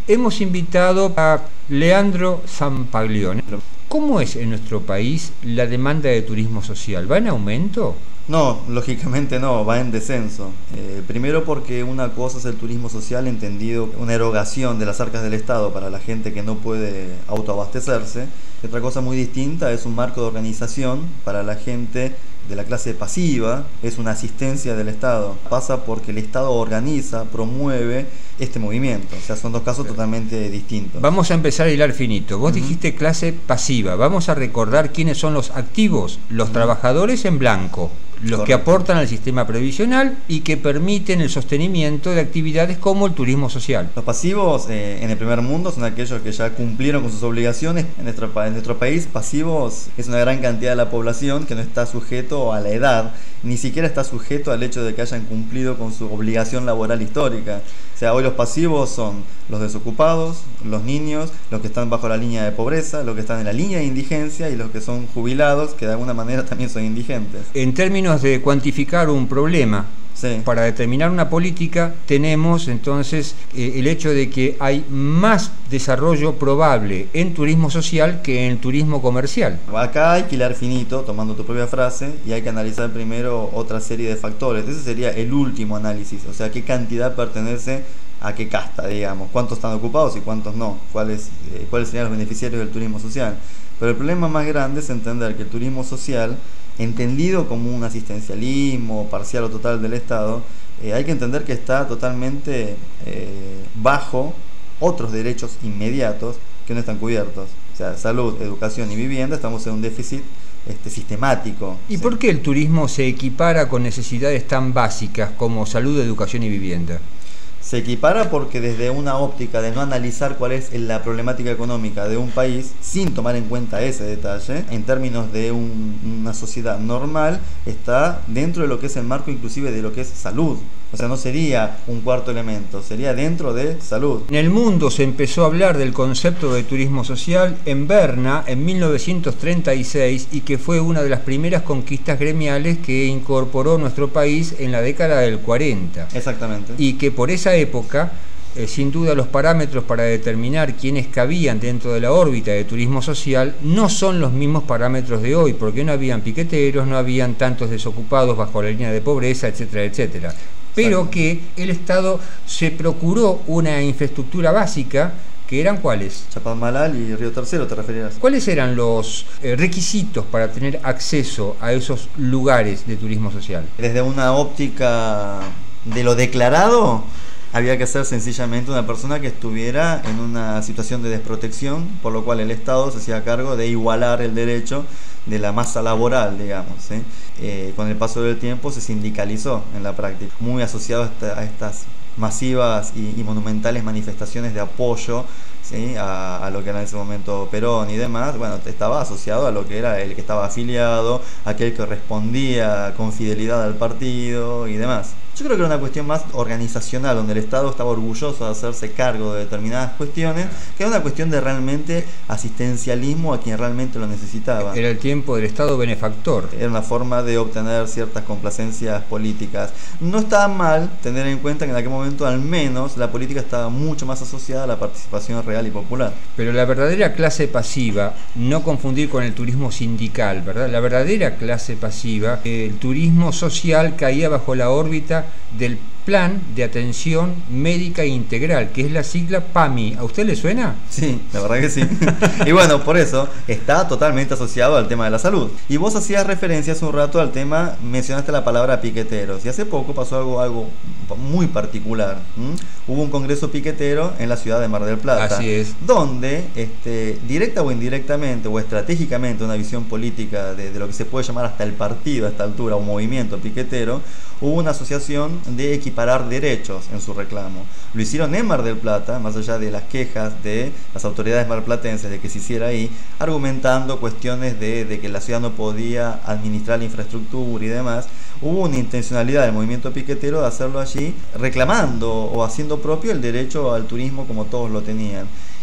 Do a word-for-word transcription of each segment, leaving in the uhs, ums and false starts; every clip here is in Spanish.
hemos invitado a Leandro Zampaglione. ¿Cómo es en nuestro país la demanda de turismo social? ¿Va en aumento? No, lógicamente no, va en descenso. Eh, primero porque una cosa es el turismo social, entendido una erogación de las arcas del Estado para la gente que no puede autoabastecerse. Y otra cosa muy distinta es un marco de organización para la gente de la clase pasiva, es una asistencia del Estado. Pasa porque el Estado organiza, promueve este movimiento. O sea, son dos casos totalmente distintos. Vamos a empezar a hilar finito. Vos uh-huh. dijiste clase pasiva. Vamos a recordar quiénes son los activos, los uh-huh. trabajadores en blanco, los Correcto. que aportan al sistema previsional y que permiten el sostenimiento de actividades como el turismo social. Los pasivos eh, en el primer mundo son aquellos que ya cumplieron con sus obligaciones. En nuestro, en nuestro país, pasivos es una gran cantidad de la población que no está sujeto a la edad, ni siquiera está sujeto al hecho de que hayan cumplido con su obligación laboral histórica. O sea, hoy los pasivos son los desocupados, los niños, los que están bajo la línea de pobreza, los que están en la línea de indigencia y los que son jubilados, que de alguna manera también son indigentes. En términos de cuantificar un problema, sí. para determinar una política, tenemos entonces eh, el hecho de que hay más desarrollo probable en turismo social que en turismo comercial. Acá hay que hilar finito, tomando tu propia frase, y hay que analizar primero otra serie de factores. Ese sería el último análisis, o sea, qué cantidad pertenece a qué casta, digamos, cuántos están ocupados y cuántos no, cuáles, eh, cuáles serían los beneficiarios del turismo social. Pero el problema más grande es entender que el turismo social, entendido como un asistencialismo parcial o total del Estado, eh, hay que entender que está totalmente eh, bajo otros derechos inmediatos que no están cubiertos. O sea, salud, educación y vivienda, estamos en un déficit este, sistemático. ¿Y ¿sí? por qué el turismo se equipara con necesidades tan básicas como salud, educación y vivienda? Se equipara porque desde una óptica de no analizar cuál es la problemática económica de un país, sin tomar en cuenta ese detalle, en términos de un, una sociedad normal, está dentro de lo que es el marco inclusive de lo que es salud. O sea, no sería un cuarto elemento, sería dentro de salud. En el mundo se empezó a hablar del concepto de turismo social en Berna en mil novecientos treinta y seis y que fue una de las primeras conquistas gremiales que incorporó nuestro país en la década del cuarenta. Exactamente. Y que por esa época, eh, sin duda los parámetros para determinar quiénes cabían dentro de la órbita de turismo social no son los mismos parámetros de hoy, porque no habían piqueteros, no habían tantos desocupados bajo la línea de pobreza, etcétera, etcétera. Pero que el Estado se procuró una infraestructura básica, que eran ¿cuáles? Chapadmalal y Río Tercero, ¿te referías? ¿Cuáles eran los eh, requisitos para tener acceso a esos lugares de turismo social? Desde una óptica de lo declarado, había que ser sencillamente una persona que estuviera en una situación de desprotección, por lo cual el Estado se hacía cargo de igualar el derecho de la masa laboral, digamos, ¿sí? Eh, con el paso del tiempo se sindicalizó en la práctica, muy asociado a, esta, a estas masivas y, y monumentales manifestaciones de apoyo, ¿sí? a, a lo que era en ese momento Perón y demás. Bueno, estaba asociado a lo que era el que estaba afiliado, aquel que respondía con fidelidad al partido y demás. Yo creo que era una cuestión más organizacional, donde el Estado estaba orgulloso de hacerse cargo de determinadas cuestiones, que era una cuestión de realmente asistencialismo a quien realmente lo necesitaba. Era el tiempo del Estado benefactor. Era una forma de obtener ciertas complacencias políticas. No estaba mal tener en cuenta que en aquel momento al menos la política estaba mucho más asociada a la participación real y popular. Pero la verdadera clase pasiva, no confundir con el turismo sindical, ¿verdad? La verdadera clase pasiva, el turismo social caía bajo la órbita del Plan de Atención Médica Integral, que es la sigla PAMI. ¿A usted le suena? Sí, la verdad que sí. Y bueno, por eso está totalmente asociado al tema de la salud. Y vos hacías referencia hace un rato al tema, mencionaste la palabra piqueteros. Y hace poco pasó algo, algo muy particular. ¿Mm? Hubo un congreso piquetero en la ciudad de Mar del Plata. Así es. Donde, este, directa o indirectamente, o estratégicamente, una visión política de, de lo que se puede llamar hasta el partido a esta altura, un movimiento piquetero, hubo una asociación de equiparar derechos en su reclamo. Lo hicieron en Mar del Plata, más allá de las quejas de las autoridades marplatenses de que se hiciera ahí, argumentando cuestiones de, de que la ciudad no podía administrar la infraestructura y demás. Hubo una intencionalidad del movimiento piquetero de hacerlo allí, reclamando o haciendo propio el derecho al turismo como todos lo tenían.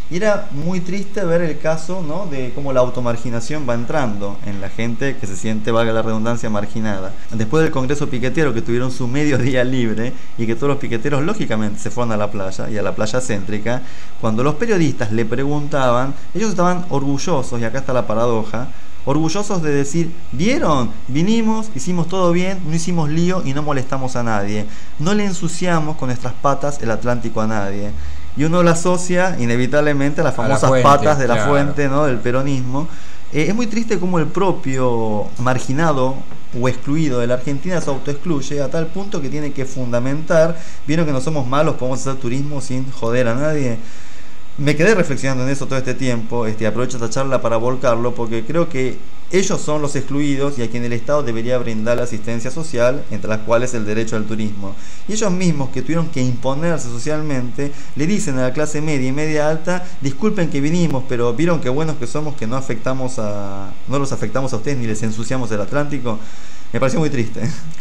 Y era muy triste ver el caso, ¿no?, de cómo la automarginación va entrando en la gente que se siente, valga la redundancia, marginada. Después del Congreso Piquetero, que tuvieron su medio día libre y que todos los piqueteros lógicamente se fueron a la playa y a la playa céntrica, cuando los periodistas le preguntaban, ellos estaban orgullosos, y acá está la paradoja, orgullosos de decir, ¿vieron? Vinimos, hicimos todo bien, no hicimos lío y no molestamos a nadie. No le ensuciamos con nuestras patas el Atlántico a nadie. Y uno lo asocia inevitablemente a las famosas a fuente, patas de la claro. fuente, ¿no?, del peronismo. Eh, es muy triste cómo el propio marginado o excluido de la Argentina se autoexcluye a tal punto que tiene que fundamentar, vieron que no somos malos, podemos hacer turismo sin joder a nadie. Me quedé reflexionando en eso todo este tiempo, este, aprovecho esta charla para volcarlo, porque creo que ellos son los excluidos y a quien el Estado debería brindar la asistencia social, entre las cuales el derecho al turismo. Y ellos mismos, que tuvieron que imponerse socialmente, le dicen a la clase media y media alta, disculpen que vinimos, pero vieron qué buenos que somos, que no afectamos a, no los afectamos a ustedes ni les ensuciamos el Atlántico. Me pareció muy triste.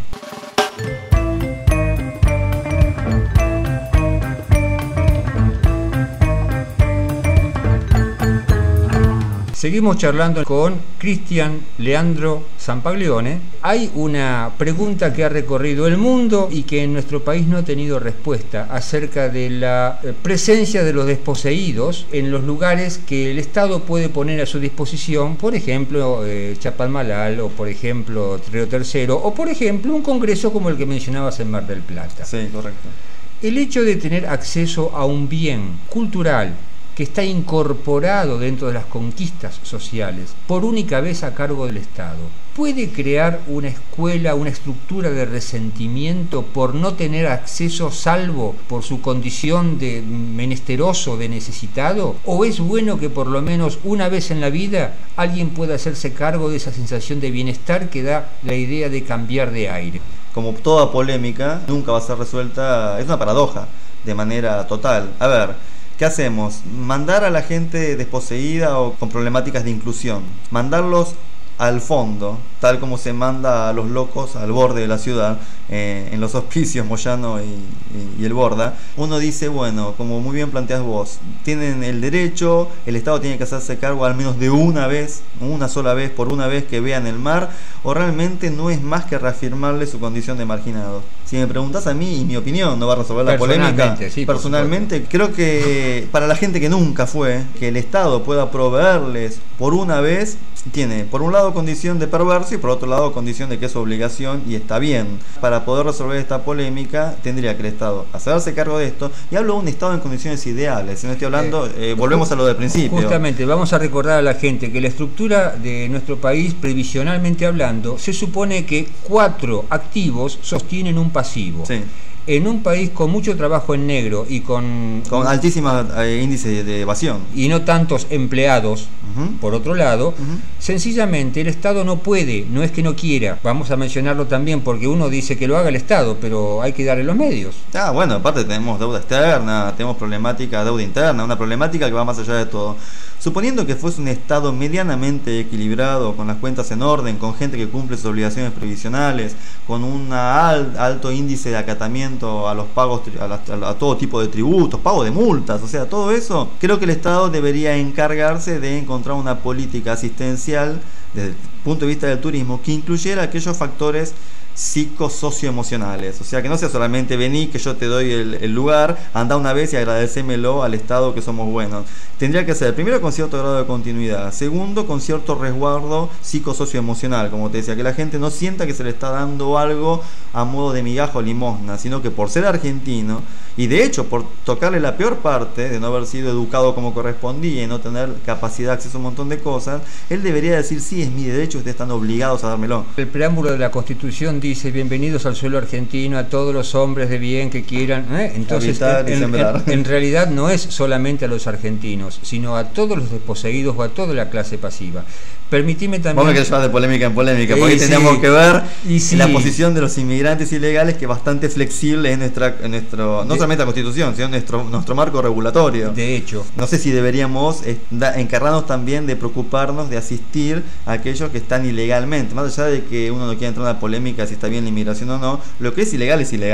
Seguimos charlando con Cristian Leandro Zampaglione. Hay una pregunta que ha recorrido el mundo y que en nuestro país no ha tenido respuesta acerca de la presencia de los desposeídos en los lugares que el Estado puede poner a su disposición, por ejemplo, eh, Chapalmalal, o por ejemplo, Río Tercero, o por ejemplo, un congreso como el que mencionabas en Mar del Plata. Sí, correcto. El hecho de tener acceso a un bien cultural que está incorporado dentro de las conquistas sociales, por única vez a cargo del Estado, ¿puede crear una escuela, una estructura de resentimiento por no tener acceso salvo por su condición de menesteroso, de necesitado? ¿O es bueno que por lo menos una vez en la vida alguien pueda hacerse cargo de esa sensación de bienestar que da la idea de cambiar de aire? Como toda polémica, nunca va a ser resuelta, es una paradoja, de manera total. A ver, ¿qué hacemos? ¿Mandar a la gente desposeída o con problemáticas de inclusión? ¿Mandarlos al fondo, tal como se manda a los locos al borde de la ciudad, eh, en los hospicios Moyano y, y, y el Borda? Uno dice, bueno, como muy bien planteas vos, tienen el derecho, el Estado tiene que hacerse cargo al menos de una vez, una sola vez, por una vez que vean el mar, o realmente no es más que reafirmarle su condición de marginado. Si me preguntás a mí, y mi opinión no va a resolver la polémica, sí, personalmente creo que para la gente que nunca fue, que el Estado pueda proveerles por una vez, tiene por un lado condición de perverso y por otro lado condición de que es obligación y está bien. Para poder resolver esta polémica tendría que el Estado hacerse cargo de esto, y hablo de un Estado en condiciones ideales, si no estoy hablando, eh, volvemos a lo del principio. Justamente, vamos a recordar a la gente que la estructura de nuestro país, previsionalmente hablando, se supone que cuatro activos sostienen un pasivo. Sí. En un país con mucho trabajo en negro y con... Con altísimos eh, índices de evasión. Y no tantos empleados, uh-huh. por otro lado, uh-huh. sencillamente el Estado no puede, no es que no quiera, vamos a mencionarlo también porque uno dice que lo haga el Estado, pero hay que darle los medios. Ah, bueno, aparte tenemos deuda externa, tenemos problemática de deuda interna, una problemática que va más allá de todo. Suponiendo que fuese un Estado medianamente equilibrado, con las cuentas en orden, con gente que cumple sus obligaciones previsionales, con un al, alto índice de acatamiento a los pagos, a, la, a todo tipo de tributos, pago de multas, o sea, todo eso, creo que el Estado debería encargarse de encontrar una política asistencial desde el punto de vista del turismo que incluyera aquellos factores psicosocioemocionales, o sea, que no sea solamente vení, que yo te doy el, el lugar, anda una vez y agradecémelo al Estado que somos buenos. Tendría que ser, primero, con cierto grado de continuidad, segundo, con cierto resguardo psicosocioemocional, como te decía, que la gente no sienta que se le está dando algo a modo de migaja o limosna, sino que por ser argentino, y de hecho por tocarle la peor parte de no haber sido educado como correspondía y no tener capacidad de acceso a un montón de cosas, él debería decir, sí, es mi derecho, ustedes están obligados a dármelo. El preámbulo de la Constitución dice, bienvenidos al suelo argentino a todos los hombres de bien que quieran, ¿eh? Entonces en, en, en, en realidad no es solamente a los argentinos, sino a todos los desposeídos o a toda la clase pasiva. Permitime también... Vos me querés llevar de polémica en polémica, porque ahí sí, teníamos que ver y sí. la posición de los inmigrantes ilegales, que es bastante flexible en nuestra, en nuestro, no de, solamente la Constitución, sino nuestro, nuestro marco regulatorio. De hecho. No sé si deberíamos encargarnos también de preocuparnos de asistir a aquellos que están ilegalmente, más allá de que uno no quiera entrar en una polémica si está bien la inmigración o no, lo que es ilegal es ilegal.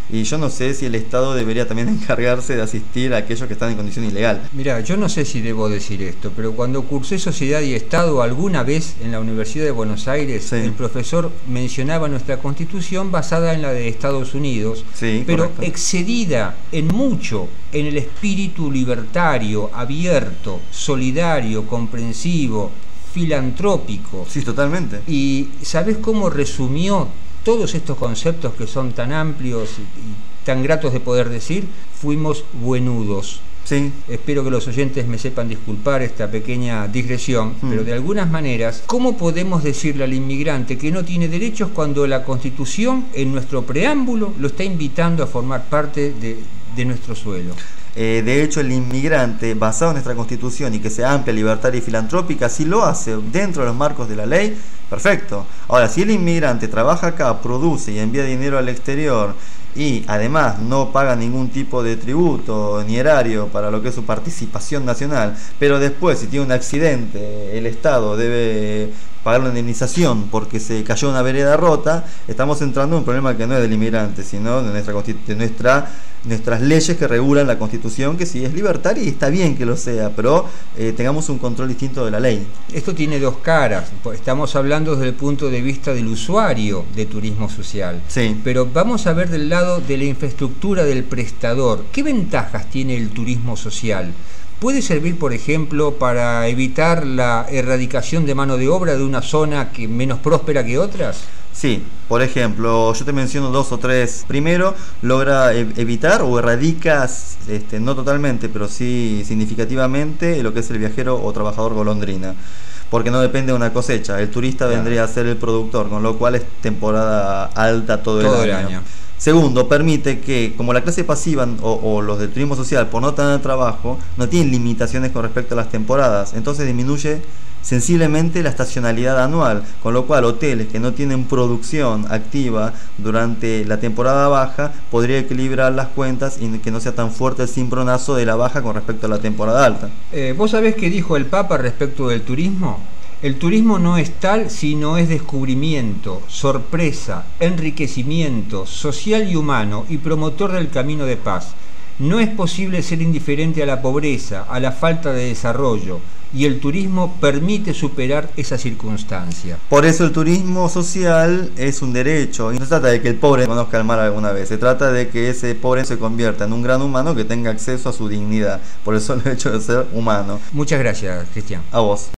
y yo no sé si el Estado debería también encargarse de asistir a aquellos que están en condición ilegal. Mira, yo no sé si debo decir esto, pero cuando cursé Sociedad y Estado alguna vez en la Universidad de Buenos Aires, sí, el profesor mencionaba nuestra Constitución basada en la de Estados Unidos, sí, pero correcto, excedida en mucho en el espíritu libertario, abierto, solidario, comprensivo, filantrópico. Sí, totalmente. ¿Y sabes cómo resumió todos estos conceptos que son tan amplios y, y tan gratos de poder decir? Fuimos buenudos. Sí. Espero que los oyentes me sepan disculpar esta pequeña digresión, mm. pero de algunas maneras, ¿cómo podemos decirle al inmigrante que no tiene derechos cuando la Constitución, en nuestro preámbulo, lo está invitando a formar parte de, de nuestro suelo? Eh, de hecho, el inmigrante, basado en nuestra Constitución y que sea amplia, libertaria y filantrópica, si lo hace dentro de los marcos de la ley, perfecto. Ahora, si el inmigrante trabaja acá, produce y envía dinero al exterior y además no paga ningún tipo de tributo ni erario para lo que es su participación nacional, pero después, si tiene un accidente, el Estado debe pagar una indemnización porque se cayó una vereda rota, estamos entrando en un problema que no es del inmigrante, sino de nuestra, de nuestra nuestras leyes que regulan la Constitución, que sí es libertaria y está bien que lo sea, pero eh, tengamos un control distinto de la ley. Esto tiene dos caras. Estamos hablando desde el punto de vista del usuario de turismo social, sí, pero vamos a ver del lado de la infraestructura del prestador. ¿Qué ventajas tiene el turismo social? ¿Puede servir, por ejemplo, para evitar la erradicación de mano de obra de una zona que menos próspera que otras? Sí, por ejemplo, yo te menciono dos o tres. Primero, logra evitar o erradicas, este, no totalmente, pero sí significativamente, lo que es el viajero o trabajador golondrina, porque no depende de una cosecha. El turista claro. vendría a ser el productor, con lo cual es temporada alta todo, todo el, el año. año. Segundo, permite que, como la clase pasiva o, o los del turismo social, por no tener trabajo, no tienen limitaciones con respecto a las temporadas, entonces disminuye sensiblemente la estacionalidad anual, con lo cual hoteles que no tienen producción activa durante la temporada baja podría equilibrar las cuentas y que no sea tan fuerte el cimbronazo de la baja con respecto a la temporada alta. Eh, ¿Vos sabés qué dijo el Papa respecto del turismo? El turismo no es tal sino es descubrimiento, sorpresa, enriquecimiento social y humano y promotor del camino de paz. No es posible ser indiferente a la pobreza, a la falta de desarrollo, y el turismo permite superar esa circunstancia. Por eso el turismo social es un derecho, y no se trata de que el pobre conozca el mar alguna vez, se trata de que ese pobre se convierta en un gran humano que tenga acceso a su dignidad, por eso el hecho de ser humano. Muchas gracias, Cristian. A vos.